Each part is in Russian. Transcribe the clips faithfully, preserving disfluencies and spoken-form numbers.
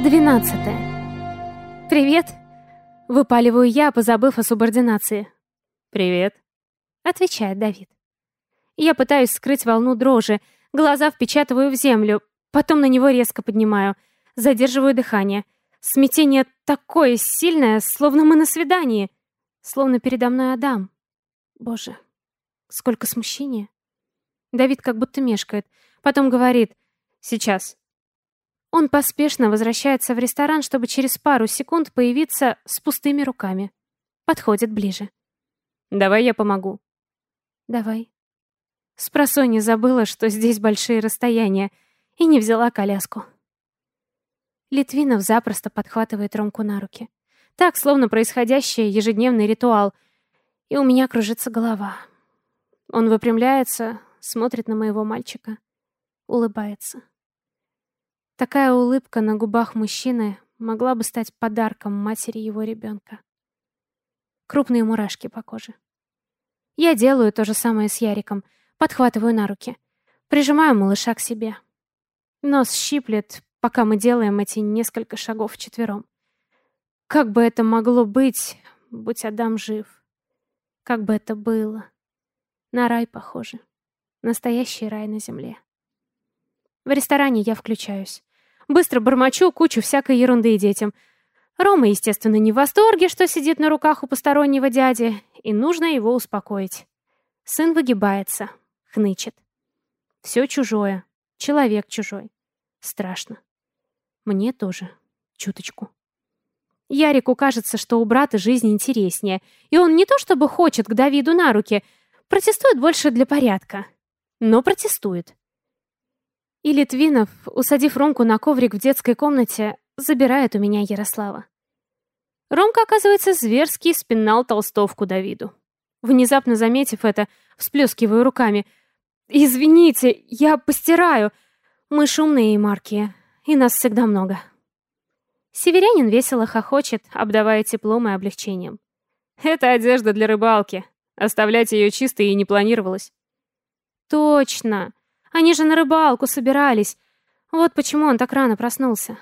Двенадцатое. «Привет!» — выпаливаю я, позабыв о субординации. «Привет!» — отвечает Давид. Я пытаюсь скрыть волну дрожи, глаза впечатываю в землю, потом на него резко поднимаю, задерживаю дыхание. Смятение такое сильное, словно мы на свидании, словно передо мной Адам. Боже, сколько смущения. Давид как будто мешкает, потом говорит «сейчас». Он поспешно возвращается в ресторан, чтобы через пару секунд появиться с пустыми руками. Подходит ближе. «Давай я помогу». «Давай». Спросонья забыла, что здесь большие расстояния, и не взяла коляску. Литвинов запросто подхватывает Ромку на руки. Так, словно происходящий ежедневный ритуал. И у меня кружится голова. Он выпрямляется, смотрит на моего мальчика, улыбается. Такая улыбка на губах мужчины могла бы стать подарком матери его ребенка. Крупные мурашки по коже. Я делаю то же самое с Яриком, подхватываю на руки, прижимаю малыша к себе. Нос щиплет, пока мы делаем эти несколько шагов вчетвером. Как бы это могло быть, будь Адам жив? Как бы это было? На рай похоже. Настоящий рай на земле. В ресторане я включаюсь. Быстро бормочу кучу всякой ерунды детям. Рома, естественно, не в восторге, что сидит на руках у постороннего дяди, и нужно его успокоить. Сын выгибается, хнычет. Все чужое, человек чужой. Страшно. Мне тоже. Чуточку. Ярику кажется, что у брата жизнь интереснее, и он не то чтобы хочет к Давиду на руки, протестует больше для порядка. Но протестует. И Литвинов, усадив Ромку на коврик в детской комнате, забирает у меня Ярослава. Ромка, оказывается, зверски спинал толстовку Давиду. Внезапно заметив это, всплескиваю руками. «Извините, я постираю. Мы шумные и маркие, и нас всегда много». Северянин весело хохочет, обдавая теплом и облегчением. «Это одежда для рыбалки. Оставлять ее чистой и не планировалось». «Точно! Они же на рыбалку собирались. Вот почему он так рано проснулся».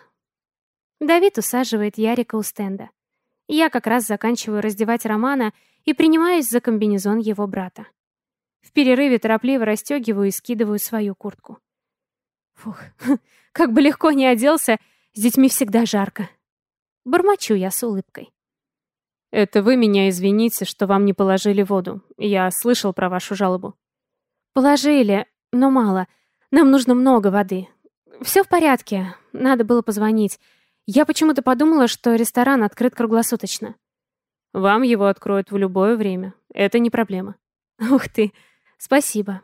Давид усаживает Ярика у стенда. Я как раз заканчиваю раздевать Романа и принимаюсь за комбинезон его брата. В перерыве торопливо расстегиваю и скидываю свою куртку. Фух, как бы легко не оделся, с детьми всегда жарко. Бормочу я с улыбкой. «Это вы меня извините, что вам не положили воду. Я слышал про вашу жалобу». «Положили, но мало. Нам нужно много воды. Все в порядке. Надо было позвонить. Я почему-то подумала, что ресторан открыт круглосуточно». «Вам его откроют в любое время. Это не проблема». «Ух ты! Спасибо».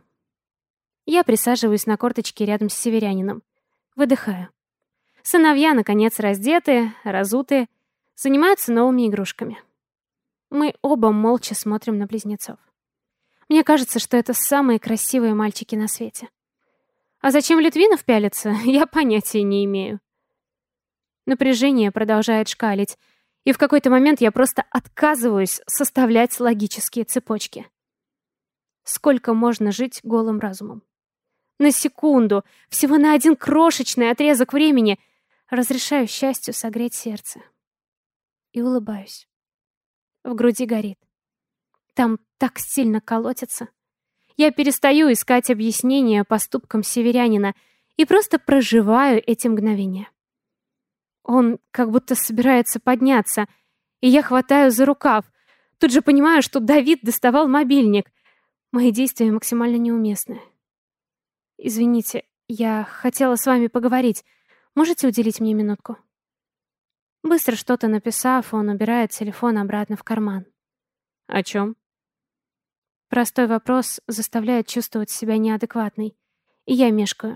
Я присаживаюсь на корточке рядом с северянином. Выдыхаю. Сыновья, наконец, раздеты, разуты, занимаются новыми игрушками. Мы оба молча смотрим на близнецов. Мне кажется, что это самые красивые мальчики на свете. А зачем Литвинов пялится, я понятия не имею. Напряжение продолжает шкалить, и в какой-то момент я просто отказываюсь составлять логические цепочки. Сколько можно жить голым разумом? На секунду, всего на один крошечный отрезок времени, разрешаю счастью согреть сердце. И улыбаюсь. В груди горит. Там так сильно колотится. Я перестаю искать объяснения поступкам северянина и просто проживаю эти мгновения. Он как будто собирается подняться, и я хватаю за рукав. Тут же понимаю, что Давид доставал мобильник. Мои действия максимально неуместны. «Извините, я хотела с вами поговорить. Можете уделить мне минутку?» Быстро что-то написав, он убирает телефон обратно в карман. «О чем?» Простой вопрос заставляет чувствовать себя неадекватной, и я мешкаю.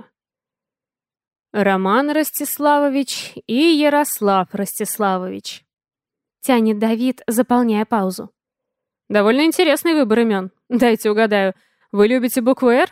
«Роман Ростиславович и Ярослав Ростиславович», — тянет Давид, заполняя паузу. «Довольно интересный выбор имен. Дайте угадаю, вы любите букву «Р»?»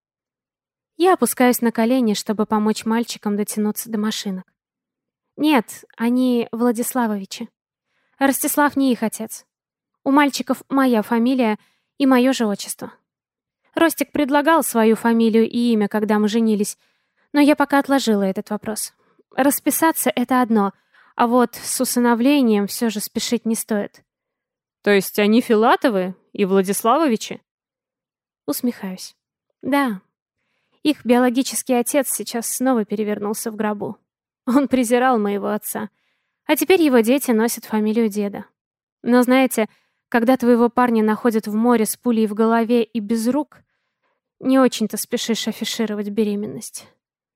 Я опускаюсь на колени, чтобы помочь мальчикам дотянуться до машинок. Нет, они Владиславовичи. Ростислав не их отец. У мальчиков моя фамилия и мое же отчество. Ростик предлагал свою фамилию и имя, когда мы женились, но я пока отложила этот вопрос. Расписаться — это одно, а вот с усыновлением все же спешить не стоит. То есть они Филатовы и Владиславовичи? Усмехаюсь. Да, их биологический отец сейчас снова перевернулся в гробу. Он презирал моего отца, а теперь его дети носят фамилию деда. Но знаете, когда твоего парня находят в море с пулей в голове и без рук, не очень-то спешишь афишировать беременность.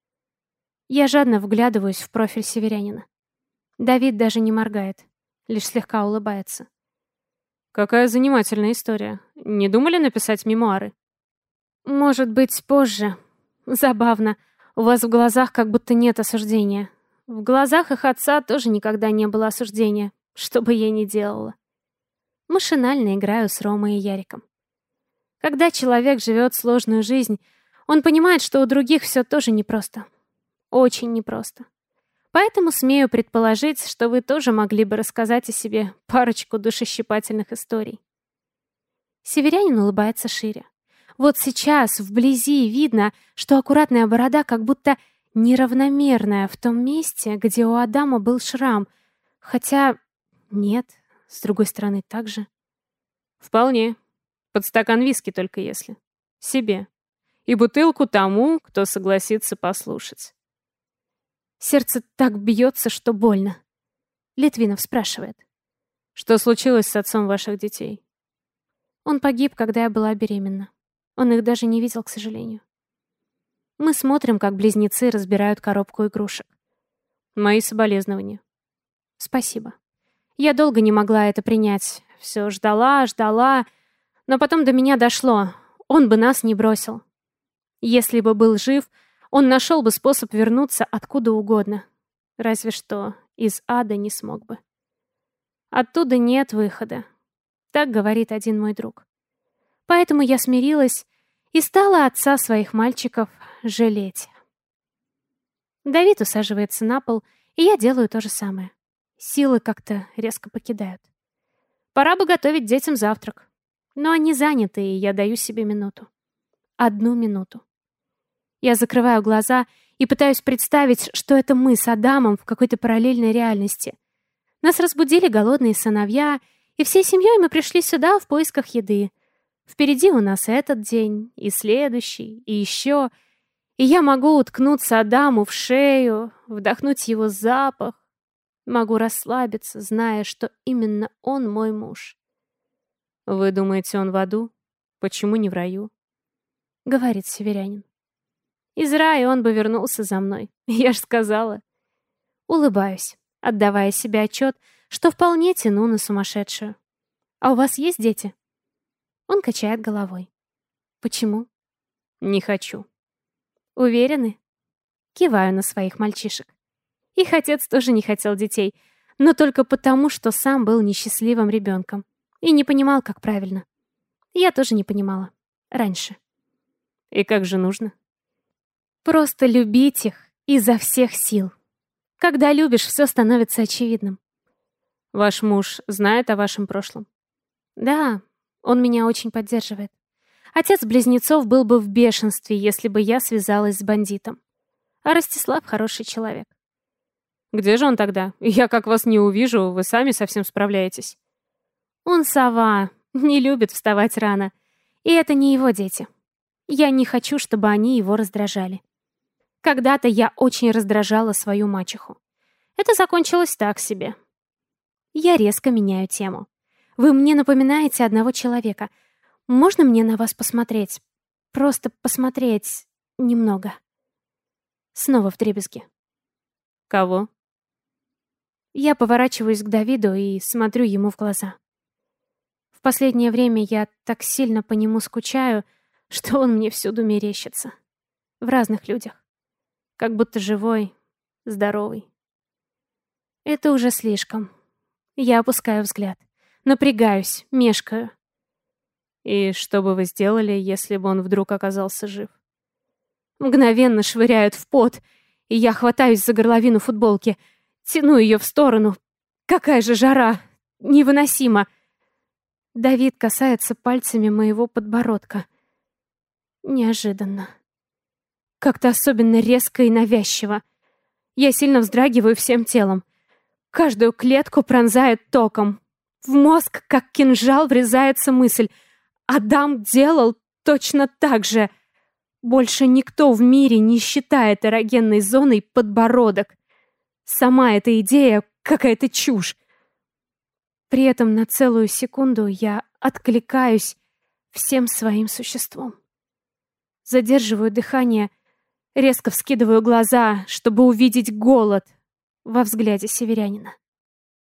Я жадно вглядываюсь в профиль северянина. Давид даже не моргает, лишь слегка улыбается. Какая занимательная история. Не думали написать мемуары? Может быть, позже. Забавно. У вас в глазах как будто нет осуждения. В глазах их отца тоже никогда не было осуждения, что бы я ни делала. Машинально играю с Ромой и Яриком. Когда человек живет сложную жизнь, он понимает, что у других все тоже непросто. Очень непросто. Поэтому смею предположить, что вы тоже могли бы рассказать о себе парочку душещипательных историй. Северянин улыбается шире. Вот сейчас вблизи видно, что аккуратная борода как будто неравномерная в том месте, где у Адама был шрам. Хотя нет, с другой стороны так же. Вполне. Под стакан виски только если. Себе. И бутылку тому, кто согласится послушать. Сердце так бьется, что больно. Литвинов спрашивает. Что случилось с отцом ваших детей? Он погиб, когда я была беременна. Он их даже не видел, к сожалению. Мы смотрим, как близнецы разбирают коробку игрушек. Мои соболезнования. Спасибо. Я долго не могла это принять. Все ждала, ждала. Но потом до меня дошло. Он бы нас не бросил. Если бы был жив, он нашел бы способ вернуться откуда угодно. Разве что из ада не смог бы. Оттуда нет выхода. Так говорит один мой друг. Поэтому я смирилась и стала отца своих мальчиков жалеть. Давид усаживается на пол, и я делаю то же самое. Силы как-то резко покидают. Пора бы готовить детям завтрак. Но они заняты, и я даю себе минуту. Одну минуту. Я закрываю глаза и пытаюсь представить, что это мы с Адамом в какой-то параллельной реальности. Нас разбудили голодные сыновья, и всей семьей мы пришли сюда в поисках еды. Впереди у нас этот день, и следующий, и еще. И я могу уткнуться Адаму в шею, вдохнуть его запах. Могу расслабиться, зная, что именно он мой муж. Вы думаете, он в аду? Почему не в раю? Говорит северянин. Из рая он бы вернулся за мной. Я ж сказала. Улыбаюсь, отдавая себе отчет, что вполне тяну на сумасшедшую. А у вас есть дети? Он качает головой. Почему? Не хочу. Уверены? Киваю на своих мальчишек. Их отец тоже не хотел детей, но только потому, что сам был несчастливым ребенком и не понимал, как правильно. Я тоже не понимала. Раньше. И как же нужно? Просто любить их изо всех сил. Когда любишь, все становится очевидным. Ваш муж знает о вашем прошлом? Да, он меня очень поддерживает. Отец близнецов был бы в бешенстве, если бы я связалась с бандитом. А Ростислав хороший человек. Где же он тогда? Я как вас не увижу, вы сами совсем справляетесь. Он сова, не любит вставать рано. И это не его дети. Я не хочу, чтобы они его раздражали. Когда-то я очень раздражала свою мачеху. Это закончилось так себе. Я резко меняю тему. Вы мне напоминаете одного человека. Можно мне на вас посмотреть? Просто посмотреть немного. Снова вдребезги. Кого? Я поворачиваюсь к Давиду и смотрю ему в глаза. В последнее время я так сильно по нему скучаю, что он мне всюду мерещится. В разных людях. Как будто живой, здоровый. Это уже слишком. Я опускаю взгляд. Напрягаюсь, мешкаю. И что бы вы сделали, если бы он вдруг оказался жив? Мгновенно швыряют в пот, и я хватаюсь за горловину футболки, тяну ее в сторону. Какая же жара! Невыносимо! Давид касается пальцами моего подбородка. Неожиданно. Как-то особенно резко и навязчиво. Я сильно вздрагиваю всем телом. Каждую клетку пронзает током. В мозг, как кинжал, врезается мысль. Адам делал точно так же. Больше никто в мире не считает эрогенной зоной подбородок. Сама эта идея какая-то чушь. При этом на целую секунду я откликаюсь всем своим существом. Задерживаю дыхание, резко вскидываю глаза, чтобы увидеть голод во взгляде северянина.